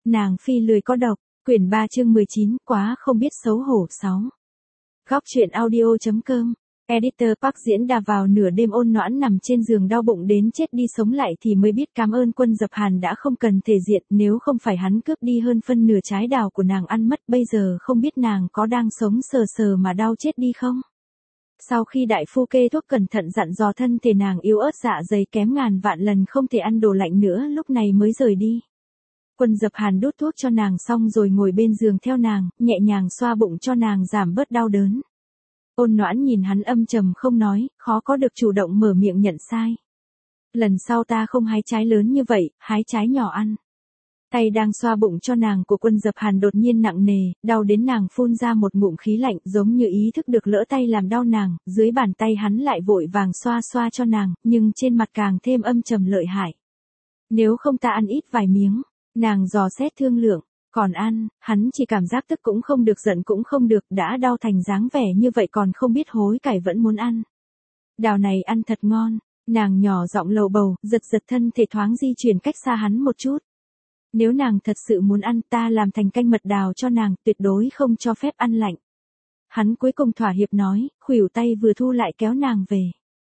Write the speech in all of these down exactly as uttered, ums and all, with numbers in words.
nàng phi lười có độc, quyển ba chương mười chín, quá không biết xấu hổ sáu. Góc truyện audio.com, Editor Park diễn đà vào nửa đêm ôn noãn nằm trên giường đau bụng đến chết đi sống lại thì mới biết cảm ơn Quân Dập Hàn đã không cần thể diện, nếu không phải hắn cướp đi hơn phân nửa trái đào của nàng ăn mất, bây giờ không biết nàng có đang sống sờ sờ mà đau chết đi không. Sau khi đại phu kê thuốc cẩn thận dặn dò thân thể nàng yếu ớt dạ dày kém ngàn vạn lần không thể ăn đồ lạnh nữa, lúc này mới rời đi. Quân Dập Hàn đút thuốc cho nàng xong rồi ngồi bên giường theo nàng, nhẹ nhàng xoa bụng cho nàng giảm bớt đau đớn. Ôn noãn nhìn hắn âm trầm không nói, khó có được chủ động mở miệng nhận sai. Lần sau ta không hái trái lớn như vậy, hái trái nhỏ ăn. Tay đang xoa bụng cho nàng của Quân Dập Hàn đột nhiên nặng nề, đau đến nàng phun ra một ngụm khí lạnh, giống như ý thức được lỡ tay làm đau nàng, dưới bàn tay hắn lại vội vàng xoa xoa cho nàng, nhưng trên mặt càng thêm âm trầm lợi hại. Nếu không ta ăn ít vài miếng, nàng dò xét thương lượng, còn ăn, hắn chỉ cảm giác tức cũng không được giận cũng không được, đã đau thành dáng vẻ như vậy còn không biết hối cải vẫn muốn ăn. Đào này ăn thật ngon, nàng nhỏ giọng lầu bầu, giật giật thân thể thoáng di chuyển cách xa hắn một chút. Nếu nàng thật sự muốn ăn ta làm thành canh mật đào cho nàng, tuyệt đối không cho phép ăn lạnh. Hắn cuối cùng thỏa hiệp nói, khuỷu tay vừa thu lại kéo nàng về.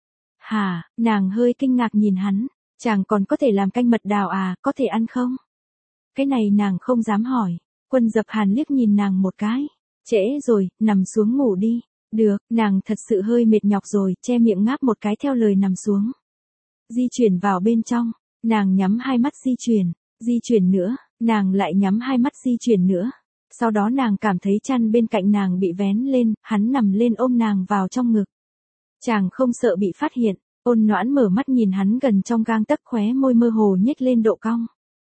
Hà, nàng hơi kinh ngạc nhìn hắn, chàng còn có thể làm canh mật đào à, có thể ăn không? Cái này nàng không dám hỏi. Quân Dập Hàn liếc nhìn nàng một cái. Trễ rồi, nằm xuống ngủ đi. Được, nàng thật sự hơi mệt nhọc rồi, che miệng ngáp một cái theo lời nằm xuống. Di chuyển vào bên trong, nàng nhắm hai mắt di chuyển, di chuyển nữa, nàng lại nhắm hai mắt di chuyển nữa. Sau đó nàng cảm thấy chăn bên cạnh nàng bị vén lên, hắn nằm lên ôm nàng vào trong ngực. Chàng không sợ bị phát hiện, ôn noãn mở mắt nhìn hắn gần trong gang tấc, khóe môi mơ hồ nhếch lên độ cong.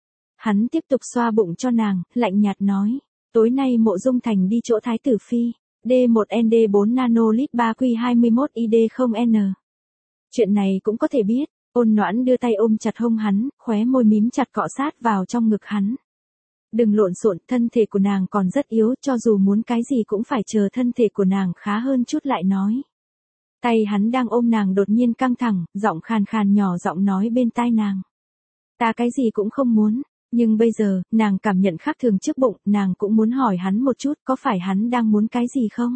Hắn tiếp tục xoa bụng cho nàng, lạnh nhạt nói, tối nay Mộ Dung Thành đi chỗ Thái tử Phi, D một N D bốn nanolit ba Q hai mốt I D không N. Chuyện này cũng có thể biết, ôn noãn đưa tay ôm chặt hông hắn, khóe môi mím chặt cọ sát vào trong ngực hắn. Đừng lộn xộn, thân thể của nàng còn rất yếu, cho dù muốn cái gì cũng phải chờ thân thể của nàng khá hơn chút lại nói. Tay hắn đang ôm nàng đột nhiên căng thẳng, giọng khàn khàn nhỏ giọng nói bên tai nàng. Ta cái gì cũng không muốn. Nhưng bây giờ, nàng cảm nhận khác thường trước bụng, nàng cũng muốn hỏi hắn một chút, có phải hắn đang muốn cái gì không?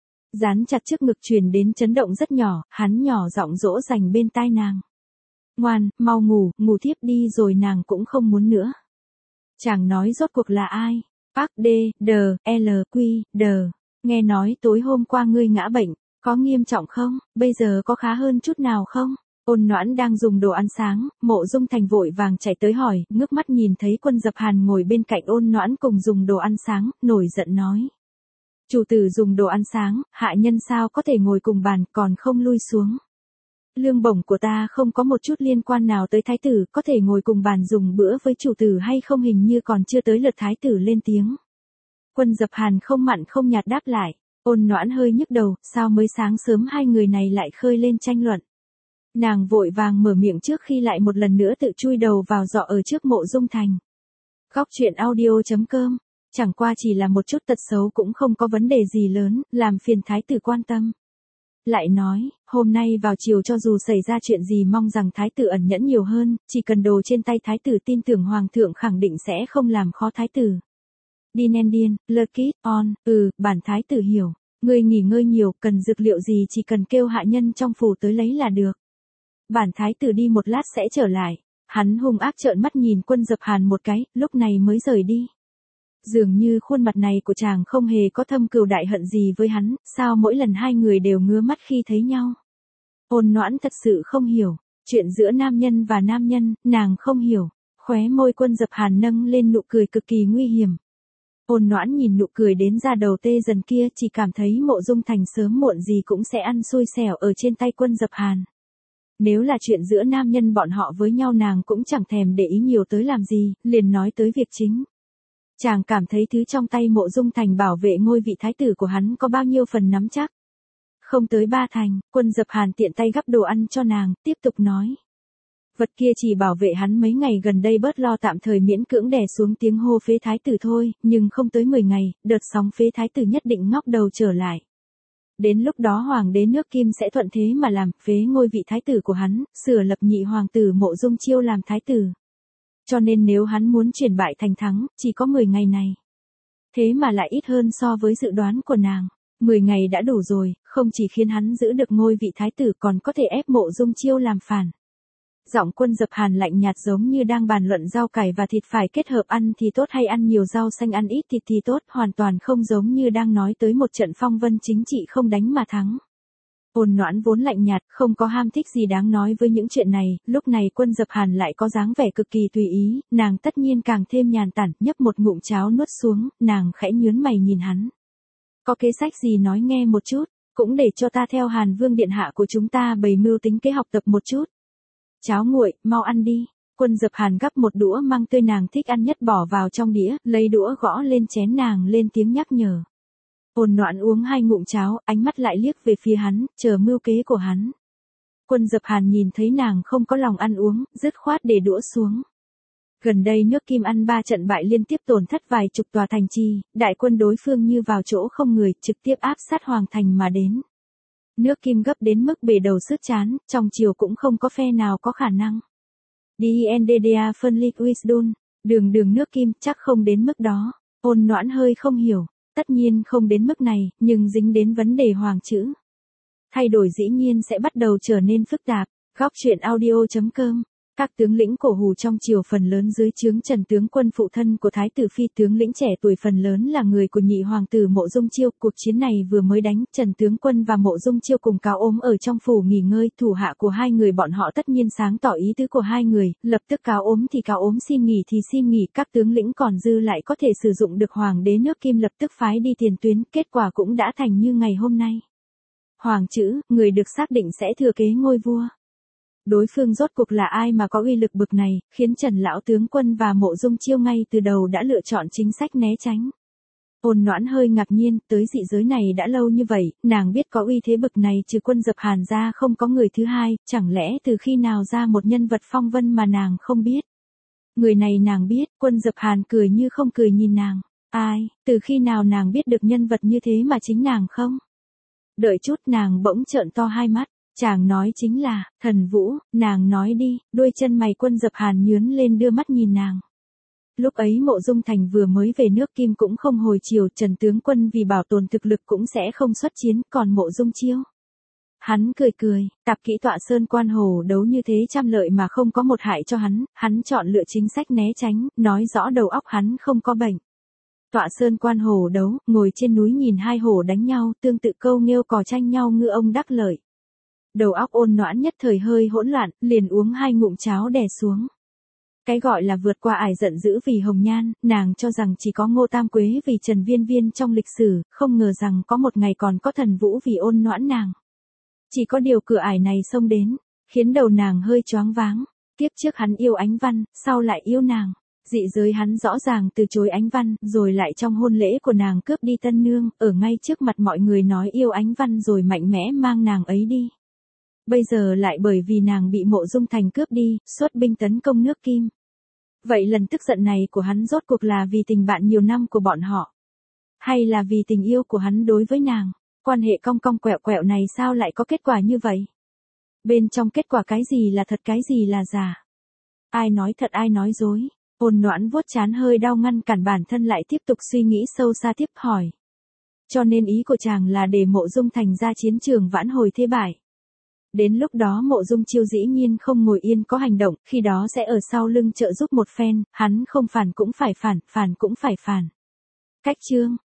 Dán chặt trước ngực truyền đến chấn động rất nhỏ, hắn nhỏ giọng dỗ dành bên tai nàng. Ngoan, mau ngủ, ngủ thiếp đi rồi nàng cũng không muốn nữa. Chàng nói rốt cuộc là ai? Park D, D, L, Q, D. Nghe nói tối hôm qua ngươi ngã bệnh, có nghiêm trọng không? Bây giờ có khá hơn chút nào không? Ôn noãn đang dùng đồ ăn sáng, Mộ Dung Thành vội vàng chạy tới hỏi, ngước mắt nhìn thấy Quân Dập Hàn ngồi bên cạnh ôn noãn cùng dùng đồ ăn sáng, nổi giận nói. Chủ tử dùng đồ ăn sáng, hạ nhân sao có thể ngồi cùng bàn còn không lui xuống. Lương bổng của ta không có một chút liên quan nào tới thái tử, có thể ngồi cùng bàn dùng bữa với chủ tử hay không hình như còn chưa tới lượt thái tử lên tiếng. Quân Dập Hàn không mặn không nhạt đáp lại, ôn noãn hơi nhức đầu, sao mới sáng sớm hai người này lại khơi lên tranh luận. Nàng vội vàng mở miệng trước khi lại một lần nữa tự chui đầu vào giọ ở trước Mộ Dung Thành. Góc truyện audio.com, chẳng qua chỉ là một chút tật xấu cũng không có vấn đề gì lớn, làm phiền thái tử quan tâm. Lại nói, hôm nay vào chiều cho dù xảy ra chuyện gì mong rằng thái tử ẩn nhẫn nhiều hơn, chỉ cần đồ trên tay thái tử tin tưởng hoàng thượng khẳng định sẽ không làm khó thái tử. Dinendian, Lurkit, on, ừ, bản thái tử hiểu, ngươi nghỉ ngơi nhiều, cần dược liệu gì chỉ cần kêu hạ nhân trong phủ tới lấy là được. Bản thái tử đi một lát sẽ trở lại. Hắn hung ác trợn mắt nhìn Quân Dập Hàn một cái, lúc này mới rời đi. Dường như khuôn mặt này của chàng không hề có thâm cừu đại hận gì với hắn, sao mỗi lần hai người đều ngứa mắt khi thấy nhau. Ôn noãn thật sự không hiểu, chuyện giữa nam nhân và nam nhân, nàng không hiểu. Khóe môi Quân Dập Hàn nâng lên nụ cười cực kỳ nguy hiểm. Ôn noãn nhìn nụ cười đến da đầu tê dần kia, chỉ cảm thấy Mộ Dung Thành sớm muộn gì cũng sẽ ăn xui xẻo ở trên tay Quân Dập Hàn. Nếu là chuyện giữa nam nhân bọn họ với nhau nàng cũng chẳng thèm để ý nhiều tới làm gì, liền nói tới việc chính. Chàng cảm thấy thứ trong tay Mộ Dung Thành bảo vệ ngôi vị thái tử của hắn có bao nhiêu phần nắm chắc. Không tới ba thành, Quân Dập Hàn tiện tay gắp đồ ăn cho nàng, tiếp tục nói. Vật kia chỉ bảo vệ hắn mấy ngày gần đây bớt lo tạm thời miễn cưỡng đè xuống tiếng hô phế thái tử thôi, nhưng không tới mười ngày, đợt sóng phế thái tử nhất định ngóc đầu trở lại. Đến lúc đó hoàng đế nước Kim sẽ thuận thế mà làm phế ngôi vị thái tử của hắn, sửa lập nhị hoàng tử Mộ Dung Chiêu làm thái tử. cho nên nếu hắn muốn chuyển bại thành thắng, chỉ có mười ngày này. Thế mà lại ít hơn so với dự đoán của nàng. mười ngày đã đủ rồi, không chỉ khiến hắn giữ được ngôi vị thái tử còn có thể ép Mộ Dung Chiêu làm phản. Giọng Quân Dập Hàn lạnh nhạt giống như đang bàn luận rau cải và thịt phải kết hợp ăn thì tốt hay ăn nhiều rau xanh ăn ít thịt thì tốt, hoàn toàn không giống như đang nói tới một trận phong vân chính trị không đánh mà thắng. Ôn Noãn vốn lạnh nhạt, không có ham thích gì đáng nói với những chuyện này, lúc này Quân Dập Hàn lại có dáng vẻ cực kỳ tùy ý, nàng tất nhiên càng thêm nhàn tản, nhấp một ngụm cháo nuốt xuống, nàng khẽ nhướng mày nhìn hắn. Có kế sách gì nói nghe một chút, cũng để cho ta theo Hàn Vương điện hạ của chúng ta bày mưu tính kế học tập một chút. Cháo nguội, mau ăn đi. Quân Dập Hàn gắp một đũa măng tươi nàng thích ăn nhất bỏ vào trong đĩa, lấy đũa gõ lên chén nàng lên tiếng nhắc nhở. Ôn Noãn uống hai ngụm cháo, ánh mắt lại liếc về phía hắn, chờ mưu kế của hắn. Quân Dập Hàn nhìn thấy nàng không có lòng ăn uống, dứt khoát để đũa xuống. Gần đây nước Kim ăn ba trận bại liên tiếp tổn thất vài chục tòa thành trì, đại quân đối phương như vào chỗ không người, trực tiếp áp sát hoàng thành mà đến. Nước Kim gấp đến mức bể đầu sứt chán, trong triều cũng không có phe nào có khả năng. đi en đê đê a phân ly Wisdom, đường đường nước Kim chắc không đến mức đó. Ôn Noãn hơi không hiểu, tất nhiên không đến mức này, nhưng dính đến vấn đề hoàng chữ. Thay đổi dĩ nhiên sẽ bắt đầu trở nên phức tạp. Góc truyện audio chấm com. Các tướng lĩnh cổ hủ trong triều phần lớn dưới trướng Trần tướng quân phụ thân của Thái tử Phi, tướng lĩnh trẻ tuổi phần lớn là người của nhị hoàng tử Mộ Dung Chiêu. Cuộc chiến này vừa mới đánh, Trần tướng quân và Mộ Dung Chiêu cùng Cáo Ốm ở trong phủ nghỉ ngơi, thủ hạ của hai người bọn họ tất nhiên sáng tỏ ý tứ của hai người, lập tức Cáo Ốm thì Cáo Ốm xin nghỉ thì xin nghỉ, các tướng lĩnh còn dư lại có thể sử dụng được hoàng đế nước Kim lập tức phái đi tiền tuyến, kết quả cũng đã thành như ngày hôm nay. Hoàng chữ, người được xác định sẽ thừa kế ngôi vua. Đối phương rốt cuộc là ai mà có uy lực bực này, khiến Trần lão tướng quân và Mộ Dung Chiêu ngay từ đầu đã lựa chọn chính sách né tránh. Ôn Noãn hơi ngạc nhiên, tới dị giới này đã lâu như vậy, nàng biết có uy thế bực này trừ Quân Dập Hàn ra không có người thứ hai, chẳng lẽ từ khi nào ra một nhân vật phong vân mà nàng không biết. Người này nàng biết, Quân Dập Hàn cười như không cười nhìn nàng. Ai, từ khi nào nàng biết được nhân vật như thế mà chính nàng không? Đợi chút, nàng bỗng trợn to hai mắt. Chàng nói chính là, Thần Vũ, nàng nói đi, đuôi chân mày Quân Dập Hàn nhướn lên đưa mắt nhìn nàng. Lúc ấy Mộ Dung Thành vừa mới về nước Kim cũng không hồi chiều, Trần tướng quân vì bảo tồn thực lực cũng sẽ không xuất chiến, còn Mộ Dung Chiêu. Hắn cười cười, tạp kỹ tọa sơn quan hồ đấu như thế trăm lợi mà không có một hại cho hắn, hắn chọn lựa chính sách né tránh, nói rõ đầu óc hắn không có bệnh. Tọa sơn quan hồ đấu, ngồi trên núi nhìn hai hổ đánh nhau, tương tự câu nghêu cò tranh nhau ngư ông đắc lợi. Đầu óc Ôn Noãn nhất thời hơi hỗn loạn, liền uống hai ngụm cháo đè xuống. Cái gọi là vượt qua ải giận dữ vì hồng nhan, nàng cho rằng chỉ có Ngô Tam Quế vì Trần Viên Viên trong lịch sử, không ngờ rằng có một ngày còn có Thần Vũ vì Ôn Noãn nàng. Chỉ có điều cửa ải này xông đến, khiến đầu nàng hơi choáng váng. Tiếp trước hắn yêu Ánh Văn, sau lại yêu nàng. Dị giới hắn rõ ràng từ chối Ánh Văn, rồi lại trong hôn lễ của nàng cướp đi tân nương, ở ngay trước mặt mọi người nói yêu Ánh Văn rồi mạnh mẽ mang nàng ấy đi. Bây giờ lại bởi vì nàng bị Mộ Dung Thành cướp đi, xuất binh tấn công nước Kim. Vậy lần tức giận này của hắn rốt cuộc là vì tình bạn nhiều năm của bọn họ? Hay là vì tình yêu của hắn đối với nàng? Quan hệ cong cong quẹo quẹo này sao lại có kết quả như vậy? Bên trong kết quả cái gì là thật cái gì là giả? Ai nói thật ai nói dối? Ôn Noãn vuốt trán hơi đau ngăn cản bản thân lại tiếp tục suy nghĩ sâu xa tiếp hỏi. Cho nên ý của chàng là để Mộ Dung Thành ra chiến trường vãn hồi thế bại. Đến lúc đó Mộ Dung Chiêu dĩ nhiên không ngồi yên có hành động, khi đó sẽ ở sau lưng trợ giúp một phen, hắn không phản cũng phải phản, phản cũng phải phản. Cách chương,